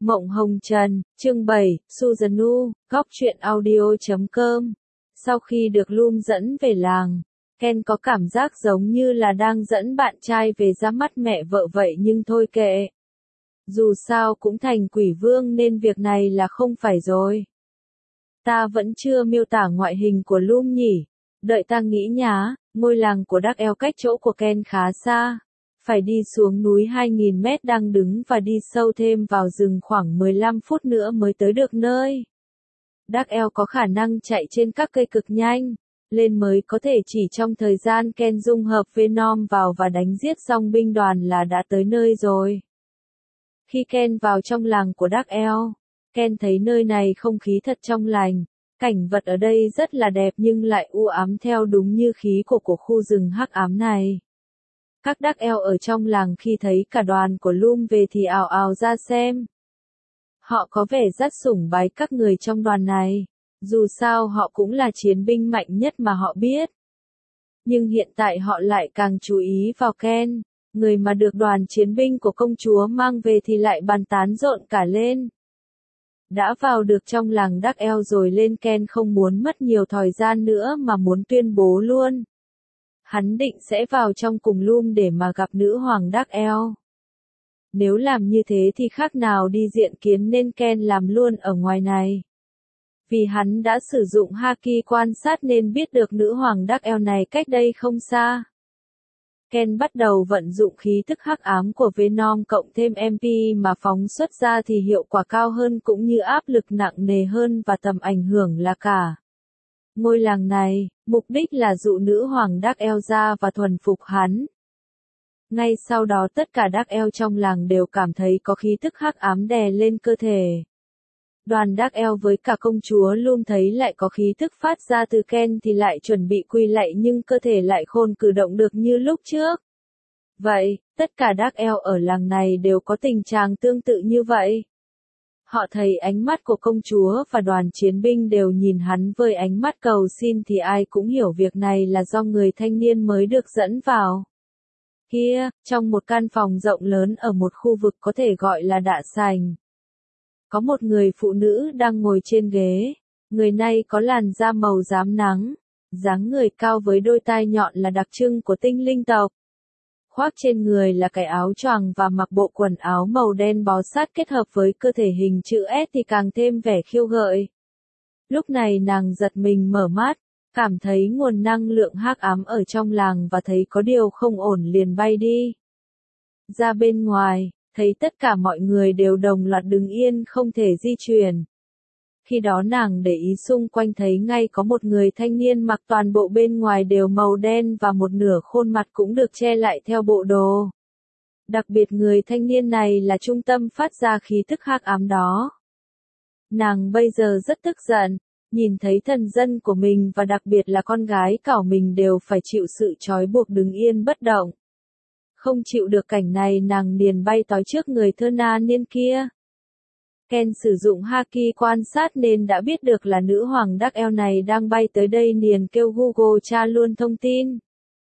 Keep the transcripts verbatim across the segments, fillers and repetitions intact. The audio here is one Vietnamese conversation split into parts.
Mộng Hồng Trần, chương bảy, Suzanu, góc truyện audio chấm com. Sau khi được Loom dẫn về làng, Ken có cảm giác giống như là đang dẫn bạn trai về ra mắt mẹ vợ vậy, nhưng thôi kệ. Dù sao cũng thành quỷ vương nên việc này là không phải rồi. Ta vẫn chưa miêu tả ngoại hình của Loom nhỉ? Đợi ta nghĩ nhá. Ngôi làng của Dark Elf cách chỗ của Ken khá xa. Phải đi xuống núi hai nghìn mét đang đứng và đi sâu thêm vào rừng khoảng mười lăm phút nữa mới tới được nơi. Dark Elf có khả năng chạy trên các cây cực nhanh, lên mới có thể chỉ trong thời gian Ken dung hợp Venom vào và đánh giết xong binh đoàn là đã tới nơi rồi. Khi Ken vào trong làng của Dark Elf, Ken thấy nơi này không khí thật trong lành, cảnh vật ở đây rất là đẹp nhưng lại u ám theo đúng như khí của của khu rừng hắc ám này. Các Dark Elf ở trong làng khi thấy cả đoàn của Loom về thì ào ào ra xem. Họ có vẻ rất sủng bái các người trong đoàn này, dù sao họ cũng là chiến binh mạnh nhất mà họ biết. Nhưng hiện tại họ lại càng chú ý vào Ken, người mà được đoàn chiến binh của công chúa mang về thì lại bàn tán rộn cả lên. Đã vào được trong làng Dark Elf rồi lên, Ken không muốn mất nhiều thời gian nữa mà muốn tuyên bố luôn. Hắn định sẽ vào trong cùng Loom để mà gặp nữ hoàng Dark Elf. Nếu làm như thế thì khác nào đi diện kiến nên Ken làm luôn ở ngoài này. Vì hắn đã sử dụng Haki quan sát nên biết được nữ hoàng Dark Elf này cách đây không xa. Ken bắt đầu vận dụng khí tức hắc ám của Venom cộng thêm em pê mà phóng xuất ra thì hiệu quả cao hơn cũng như áp lực nặng nề hơn và tầm ảnh hưởng là cả. Ngôi làng này, mục đích là dụ nữ hoàng Dark Elf ra và thuần phục hắn. Ngay sau đó tất cả Dark Elf trong làng đều cảm thấy có khí tức hắc ám đè lên cơ thể. Đoàn Dark Elf với cả công chúa Loom thấy lại có khí tức phát ra từ Ken thì lại chuẩn bị quỳ lạy nhưng cơ thể lại khôn cử động được như lúc trước. Vậy, tất cả Dark Elf ở làng này đều có tình trạng tương tự như vậy. Họ thấy ánh mắt của công chúa và đoàn chiến binh đều nhìn hắn với ánh mắt cầu xin thì ai cũng hiểu việc này là do người thanh niên mới được dẫn vào. Kia, trong một căn phòng rộng lớn ở một khu vực có thể gọi là đạ sành. Có một người phụ nữ đang ngồi trên ghế. Người này có làn da màu rám nắng, dáng người cao với đôi tai nhọn là đặc trưng của tinh linh tộc. Khoác trên người là cái áo choàng và mặc bộ quần áo màu đen bó sát kết hợp với cơ thể hình chữ S thì càng thêm vẻ khiêu gợi. Lúc này nàng giật mình mở mắt, cảm thấy nguồn năng lượng hắc ám ở trong làng và thấy có điều không ổn liền bay đi. Ra bên ngoài, thấy tất cả mọi người đều đồng loạt đứng yên không thể di chuyển. Khi đó nàng để ý xung quanh thấy ngay có một người thanh niên mặc toàn bộ bên ngoài đều màu đen và một nửa khuôn mặt cũng được che lại theo bộ đồ. Đặc biệt người thanh niên này là trung tâm phát ra khí tức hắc ám đó. Nàng bây giờ rất tức giận, nhìn thấy thần dân của mình và đặc biệt là con gái cảo mình đều phải chịu sự trói buộc đứng yên bất động. Không chịu được cảnh này nàng liền bay tói trước người thơ na niên kia. Ken sử dụng Haki quan sát nên đã biết được là nữ hoàng Dark Elf này đang bay tới đây liền kêu Google tra luôn thông tin.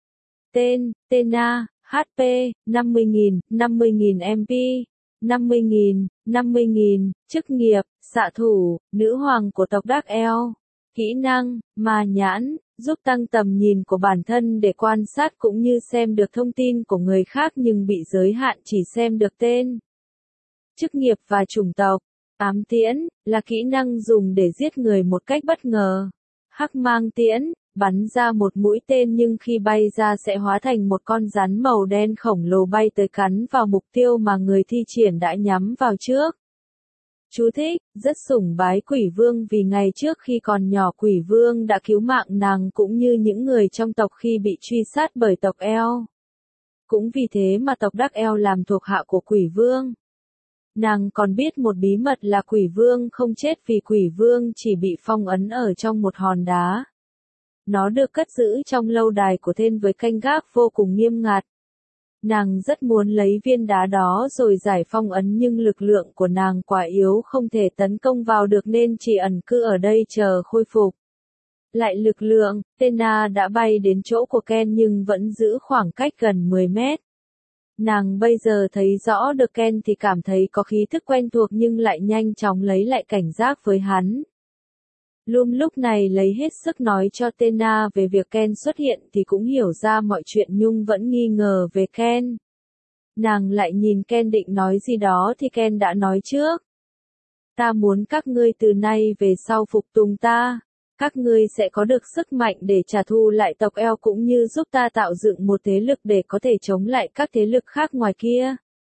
Tên, Tena, hát pê, năm mươi nghìn, năm mươi nghìn em pê, năm mươi nghìn, năm mươi nghìn, chức nghiệp, xạ thủ, nữ hoàng của tộc Dark Elf. Kỹ năng, ma nhãn, giúp tăng tầm nhìn của bản thân để quan sát cũng như xem được thông tin của người khác nhưng bị giới hạn chỉ xem được tên. Chức nghiệp và chủng tộc. Ám tiễn, là kỹ năng dùng để giết người một cách bất ngờ. Hắc mang tiễn, bắn ra một mũi tên nhưng khi bay ra sẽ hóa thành một con rắn màu đen khổng lồ bay tới cắn vào mục tiêu mà người thi triển đã nhắm vào trước. Chú thích, rất sủng bái quỷ vương vì ngày trước khi còn nhỏ quỷ vương đã cứu mạng nàng cũng như những người trong tộc khi bị truy sát bởi tộc Elf. Cũng vì thế mà tộc Dark Elf làm thuộc hạ của quỷ vương. Nàng còn biết một bí mật là quỷ vương không chết vì quỷ vương chỉ bị phong ấn ở trong một hòn đá. Nó được cất giữ trong lâu đài của Thên với canh gác vô cùng nghiêm ngặt. Nàng rất muốn lấy viên đá đó rồi giải phong ấn nhưng lực lượng của nàng quá yếu không thể tấn công vào được nên chỉ ẩn cư ở đây chờ khôi phục. Lại lực lượng, Tena đã bay đến chỗ của Ken nhưng vẫn giữ khoảng cách gần mười mét. Nàng bây giờ thấy rõ được Ken thì cảm thấy có khí thức quen thuộc nhưng lại nhanh chóng lấy lại cảnh giác với hắn. Lum lúc này lấy hết sức nói cho Tena về việc Ken xuất hiện thì cũng hiểu ra mọi chuyện nhưng vẫn nghi ngờ về Ken. Nàng lại nhìn Ken định nói gì đó thì Ken đã nói trước. Ta muốn các ngươi từ nay về sau phục tùng ta. Các ngươi sẽ có được sức mạnh để trả thù lại tộc eo cũng như giúp ta tạo dựng một thế lực để có thể chống lại các thế lực khác ngoài kia.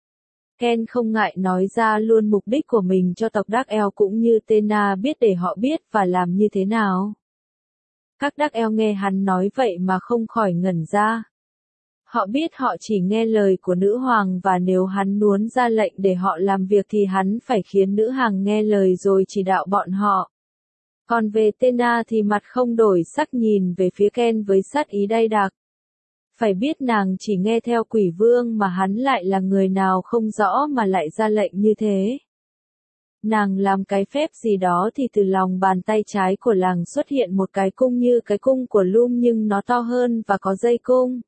Ken không ngại nói ra luôn mục đích của mình cho tộc Dark Elf cũng như Tena biết để họ biết và làm như thế nào. Các Dark Elf nghe hắn nói vậy mà không khỏi ngẩn ra. Họ biết họ chỉ nghe lời của nữ hoàng và nếu hắn muốn ra lệnh để họ làm việc thì hắn phải khiến nữ hoàng nghe lời rồi chỉ đạo bọn họ. Còn về Tena thì mặt không đổi sắc nhìn về phía Ken với sát ý đay đặc. Phải biết nàng chỉ nghe theo quỷ vương mà hắn lại là người nào không rõ mà lại ra lệnh như thế. Nàng làm cái phép gì đó thì từ lòng bàn tay trái của nàng xuất hiện một cái cung như cái cung của Lum nhưng nó to hơn và có dây cung.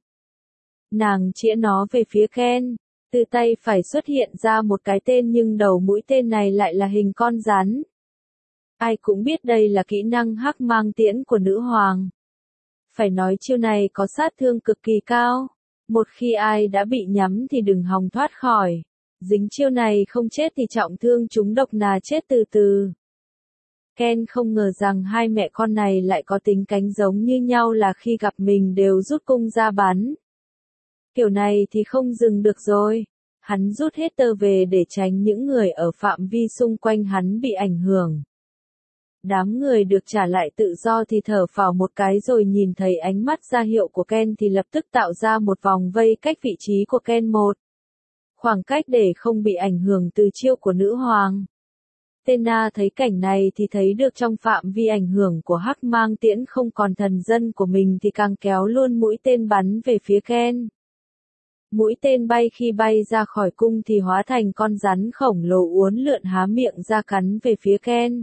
Nàng chĩa nó về phía Ken, từ tay phải xuất hiện ra một cái tên nhưng đầu mũi tên này lại là hình con rắn. Ai cũng biết đây là kỹ năng hắc mang tiễn của nữ hoàng. Phải nói chiêu này có sát thương cực kỳ cao. Một khi ai đã bị nhắm thì đừng hòng thoát khỏi. Dính chiêu này không chết thì trọng thương chúng độc nà chết từ từ. Ken không ngờ rằng hai mẹ con này lại có tính cánh giống như nhau là khi gặp mình đều rút cung ra bắn. Kiểu này thì không dừng được rồi. Hắn rút hết tơ về để tránh những người ở phạm vi xung quanh hắn bị ảnh hưởng. Đám người được trả lại tự do thì thở phào một cái rồi nhìn thấy ánh mắt ra hiệu của Ken thì lập tức tạo ra một vòng vây cách vị trí của Ken một. Khoảng cách để không bị ảnh hưởng từ chiêu của nữ hoàng. Tena thấy cảnh này thì thấy được trong phạm vi ảnh hưởng của hắc mang tiễn không còn thần dân của mình thì càng kéo luôn mũi tên bắn về phía Ken. Mũi tên bay khi bay ra khỏi cung thì hóa thành con rắn khổng lồ uốn lượn há miệng ra cắn về phía Ken.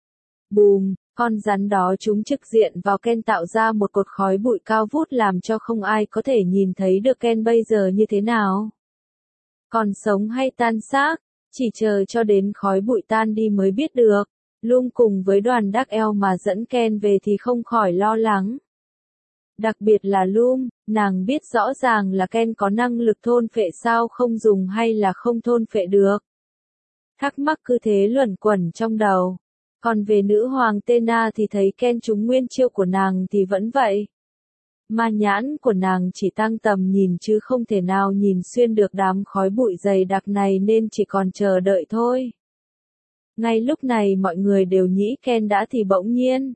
Bùm, con rắn đó trúng trực diện vào Ken tạo ra một cột khói bụi cao vút làm cho không ai có thể nhìn thấy được Ken bây giờ như thế nào. Còn sống hay tan xác, chỉ chờ cho đến khói bụi tan đi mới biết được. Lum cùng với đoàn Dark Elf mà dẫn Ken về thì không khỏi lo lắng. Đặc biệt là Lum, nàng biết rõ ràng là Ken có năng lực thôn phệ sao không dùng hay là không thôn phệ được. Thắc mắc cứ thế luẩn quẩn trong đầu. Còn về nữ hoàng Tena thì thấy Ken trúng nguyên chiêu của nàng thì vẫn vậy. Ma nhãn của nàng chỉ tăng tầm nhìn chứ không thể nào nhìn xuyên được đám khói bụi dày đặc này nên chỉ còn chờ đợi thôi. Ngay lúc này mọi người đều nghĩ Ken đã thì bỗng nhiên.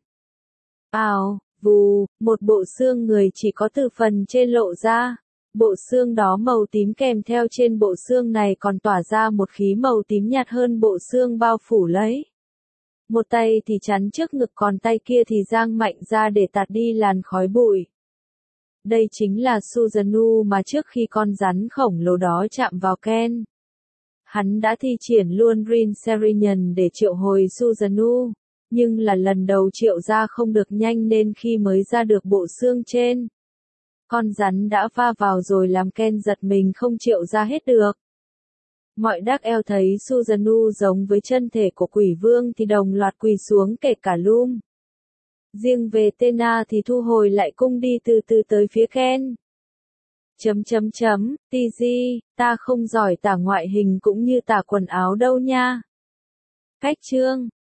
Ào, vù, một bộ xương người chỉ có từ phần trên lộ ra. Bộ xương đó màu tím kèm theo trên bộ xương này còn tỏa ra một khí màu tím nhạt hơn bộ xương bao phủ lấy. Một tay thì chắn trước ngực còn tay kia thì giang mạnh ra để tạt đi làn khói bụi. Đây chính là Susanoo mà trước khi con rắn khổng lồ đó chạm vào Ken. Hắn đã thi triển luôn Rin Serenian để triệu hồi Susanoo, nhưng là lần đầu triệu ra không được nhanh nên khi mới ra được bộ xương trên. Con rắn đã va vào rồi làm Ken giật mình không triệu ra hết được. Mọi Dark Elf thấy Susanoo giống với chân thể của quỷ vương thì đồng loạt quỳ xuống kể cả Lum. Riêng về Tena thì thu hồi lại cung đi từ từ tới phía Ken. Chấm chấm chấm, tê giê, ta không giỏi tả ngoại hình cũng như tả quần áo đâu nha. Cách chương